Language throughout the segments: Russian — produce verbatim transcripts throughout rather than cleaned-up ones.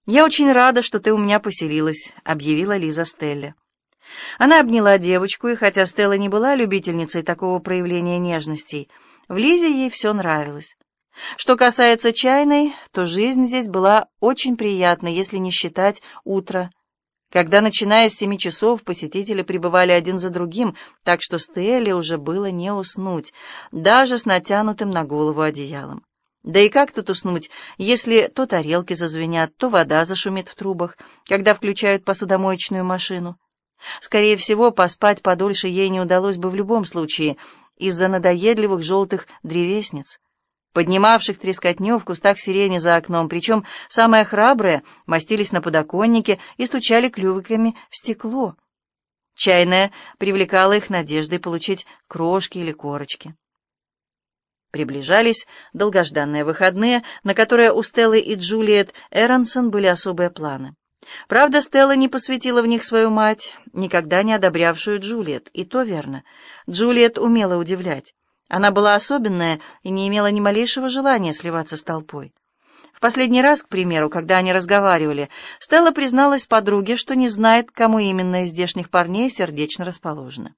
«Я очень рада, что ты у меня поселилась», — объявила Лиза Стелле. Она обняла девочку, и хотя Стелла не была любительницей такого проявления нежностей, в Лизе ей все нравилось. Что касается чайной, то жизнь здесь была очень приятной, если не считать утро, когда, начиная с семи часов, посетители прибывали один за другим, так что Стелле уже было не уснуть, даже с натянутым на голову одеялом. Да и как тут уснуть, если то тарелки зазвенят, то вода зашумит в трубах, когда включают посудомоечную машину? Скорее всего, поспать подольше ей не удалось бы в любом случае из-за надоедливых желтых древесниц, поднимавших трескотню в кустах сирени за окном, причем самые храбрые мостились на подоконнике и стучали клювиками в стекло. Чайная привлекала их надеждой получить крошки или корочки. Приближались долгожданные выходные, на которые у Стеллы и Джулиет Эронсон были особые планы. Правда, Стелла не посвятила в них свою мать, никогда не одобрявшую Джулиет, и то верно. Джулиет умела удивлять. Она была особенная и не имела ни малейшего желания сливаться с толпой. В последний раз, к примеру, когда они разговаривали, Стелла призналась подруге, что не знает, кому именно из здешних парней сердечно расположена.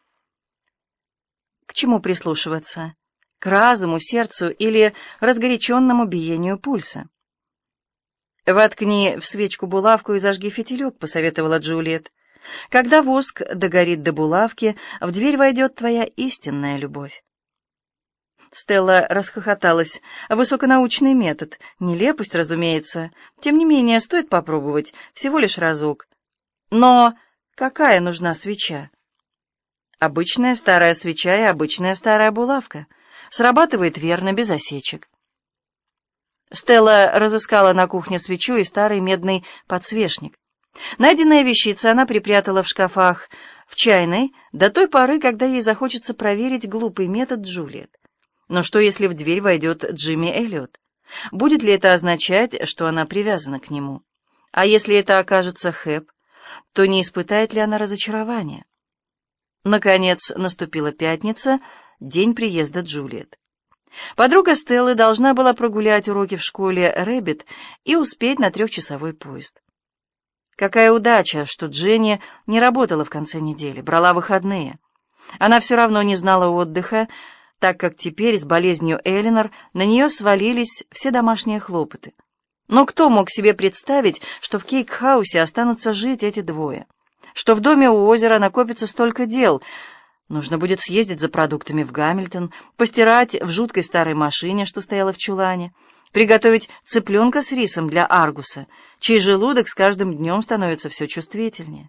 К чему прислушиваться? К разуму, сердцу или разгоряченному биению пульса? «Воткни в свечку булавку и зажги фитилек», — посоветовала Джулиет. «Когда воск догорит до булавки, в дверь войдет твоя истинная любовь». Стелла расхохоталась. «Высоконаучный метод. Нелепость, разумеется. Тем не менее, стоит попробовать. Всего лишь разок. Но какая нужна свеча?» «Обычная старая свеча и обычная старая булавка. Срабатывает верно, без осечек». Стелла разыскала на кухне свечу и старый медный подсвечник. Найденные вещицы она припрятала в шкафах в чайной до той поры, когда ей захочется проверить глупый метод Джулиет. Но что, если в дверь войдет Джимми Эллиот? Будет ли это означать, что она привязана к нему? А если это окажется Хэп, то не испытает ли она разочарования? Наконец наступила пятница, день приезда Джулиет. Подруга Стеллы должна была прогулять уроки в школе Рэббит и успеть на трехчасовой поезд. Какая удача, что Дженни не работала в конце недели, брала выходные. Она все равно не знала отдыха, так как теперь с болезнью Элинор на нее свалились все домашние хлопоты. Но кто мог себе представить, что в Кейк-хаусе останутся жить эти двое? Что в доме у озера накопится столько дел? Нужно будет съездить за продуктами в Гамильтон, постирать в жуткой старой машине, что стояла в чулане, приготовить цыпленка с рисом для Аргуса, чей желудок с каждым днем становится все чувствительнее.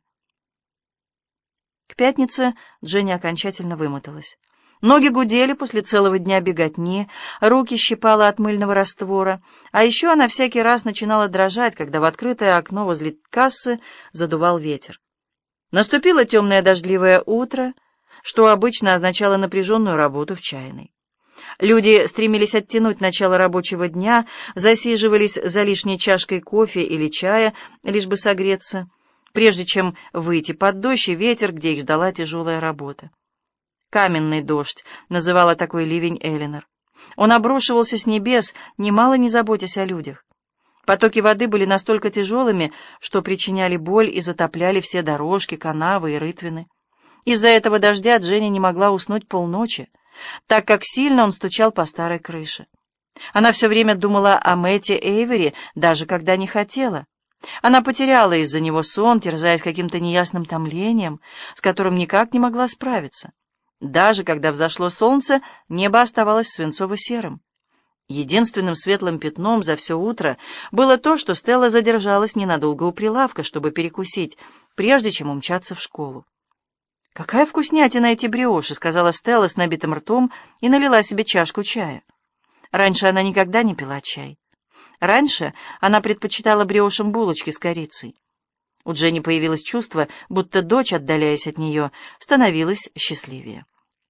К пятнице Дженни окончательно вымоталась. Ноги гудели после целого дня беготни, руки щипало от мыльного раствора, а еще она всякий раз начинала дрожать, когда в открытое окно возле кассы задувал ветер. Наступило темное дождливое утро, что обычно означало напряженную работу в чайной. Люди стремились оттянуть начало рабочего дня, засиживались за лишней чашкой кофе или чая, лишь бы согреться, прежде чем выйти под дождь и ветер, где их ждала тяжелая работа. «Каменный дождь» называла такой ливень Элинор. Он обрушивался с небес, немало не заботясь о людях. Потоки воды были настолько тяжелыми, что причиняли боль и затопляли все дорожки, канавы и рытвины. Из-за этого дождя Дженни не могла уснуть полночи, так как сильно он стучал по старой крыше. Она все время думала о Мэтте Эйвери, даже когда не хотела. Она потеряла из-за него сон, терзаясь каким-то неясным томлением, с которым никак не могла справиться. Даже когда взошло солнце, небо оставалось свинцово-серым. Единственным светлым пятном за все утро было то, что Стелла задержалась ненадолго у прилавка, чтобы перекусить, прежде чем умчаться в школу. «Какая вкуснятина эти бриоши!» — сказала Стелла с набитым ртом и налила себе чашку чая. Раньше она никогда не пила чай. Раньше она предпочитала бриошам булочки с корицей. У Дженни появилось чувство, будто дочь, отдаляясь от нее, становилась счастливее.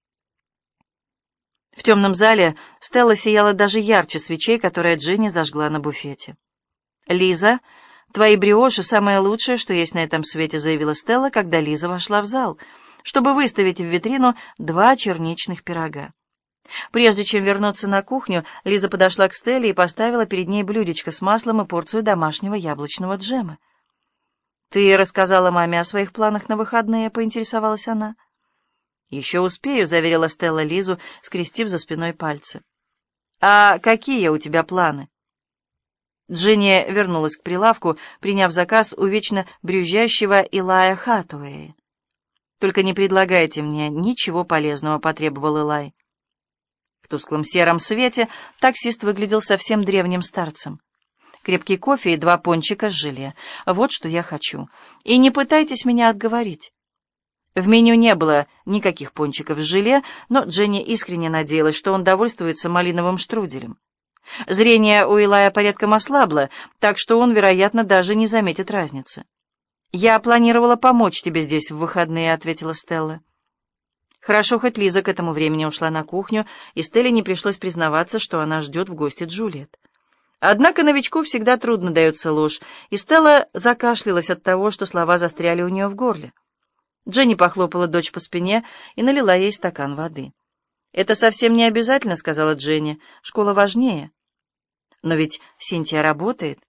В темном зале Стелла сияла даже ярче свечей, которые Дженни зажгла на буфете. «Лиза, твои бриоши — самое лучшее, что есть на этом свете», — заявила Стелла, когда Лиза вошла в зал, чтобы выставить в витрину два черничных пирога. Прежде чем вернуться на кухню, Лиза подошла к Стелле и поставила перед ней блюдечко с маслом и порцию домашнего яблочного джема. «Ты рассказала маме о своих планах на выходные?» — поинтересовалась она. «Еще успею», — заверила Стелла Лизу, скрестив за спиной пальцы. «А какие у тебя планы?» Джинни вернулась к прилавку, приняв заказ у вечно брюзжащего Илая Хатуэя. «Только не предлагайте мне ничего полезного», — потребовал Илай. В тусклом сером свете таксист выглядел совсем древним старцем. «Крепкий кофе и два пончика с желе. Вот что я хочу. И не пытайтесь меня отговорить». В меню не было никаких пончиков с желе, но Дженни искренне надеялась, что он довольствуется малиновым штруделем. Зрение у Илая порядком ослабло, так что он, вероятно, даже не заметит разницы. «Я планировала помочь тебе здесь в выходные», — ответила Стелла. Хорошо, хоть Лиза к этому времени ушла на кухню, и Стелле не пришлось признаваться, что она ждет в гости Джульет. Однако новичку всегда трудно дается ложь, и Стелла закашлялась от того, что слова застряли у нее в горле. Дженни похлопала дочь по спине и налила ей стакан воды. «Это совсем не обязательно», — сказала Дженни. «Школа важнее». «Но ведь Синтия работает».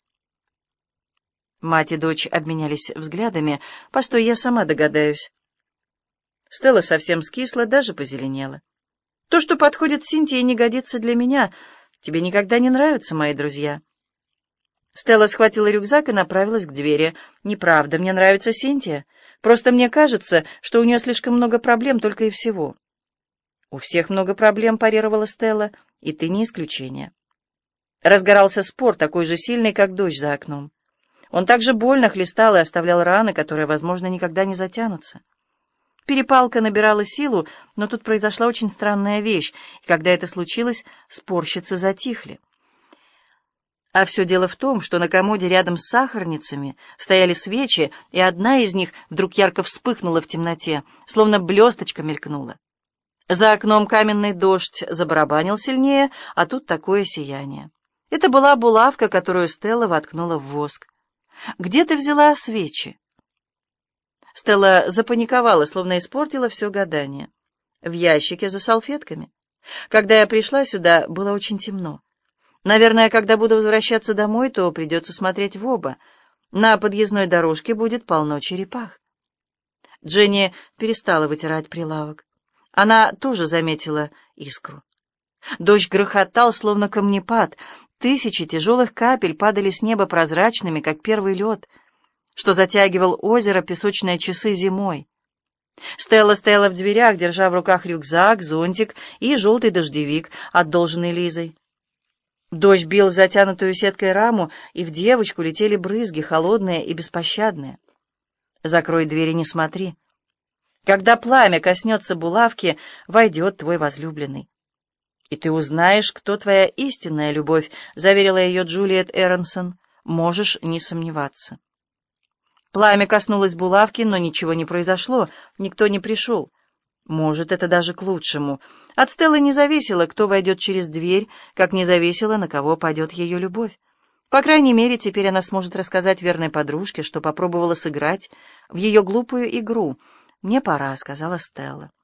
Мать и дочь обменялись взглядами. «Постой, я сама догадаюсь». Стелла совсем скисла, даже позеленела. «То, что подходит Синтии, не годится для меня. Тебе никогда не нравятся мои друзья». Стелла схватила рюкзак и направилась к двери. «Неправда, мне нравится Синтия. Просто мне кажется, что у нее слишком много проблем только и всего». «У всех много проблем», — парировала Стелла, — «и ты не исключение». Разгорался спор, такой же сильный, как дождь за окном. Он также больно хлестал и оставлял раны, которые, возможно, никогда не затянутся. Перепалка набирала силу, но тут произошла очень странная вещь, и когда это случилось, спорщицы затихли. А все дело в том, что на комоде рядом с сахарницами стояли свечи, и одна из них вдруг ярко вспыхнула в темноте, словно блесточка мелькнула. За окном каменный дождь забарабанил сильнее, а тут такое сияние. Это была булавка, которую Стелла воткнула в воск. «Где ты взяла свечи?» Стелла запаниковала, словно испортила все гадание. «В ящике за салфетками. Когда я пришла сюда, было очень темно. Наверное, когда буду возвращаться домой, то придется смотреть в оба. На подъездной дорожке будет полно черепах». Дженни перестала вытирать прилавок. Она тоже заметила искру. Дождь грохотал, словно камнепад. Тысячи тяжелых капель падали с неба прозрачными, как первый лед, что затягивал озеро песочные часы зимой. Стелла стояла в дверях, держа в руках рюкзак, зонтик и желтый дождевик, одолженный Лизой. Дождь бил в затянутую сеткой раму, и в девочку летели брызги, холодные и беспощадные. «Закрой дверь и не смотри. Когда пламя коснется булавки, войдет твой возлюбленный. И ты узнаешь, кто твоя истинная любовь», — заверила ее Джулиет Эронсон. «Можешь не сомневаться». Пламя коснулось булавки, но ничего не произошло, никто не пришел. Может, это даже к лучшему. От Стеллы не зависело, кто войдет через дверь, как не зависело, на кого падет ее любовь. По крайней мере, теперь она сможет рассказать верной подружке, что попробовала сыграть в ее глупую игру. «Мне пора», — сказала Стелла.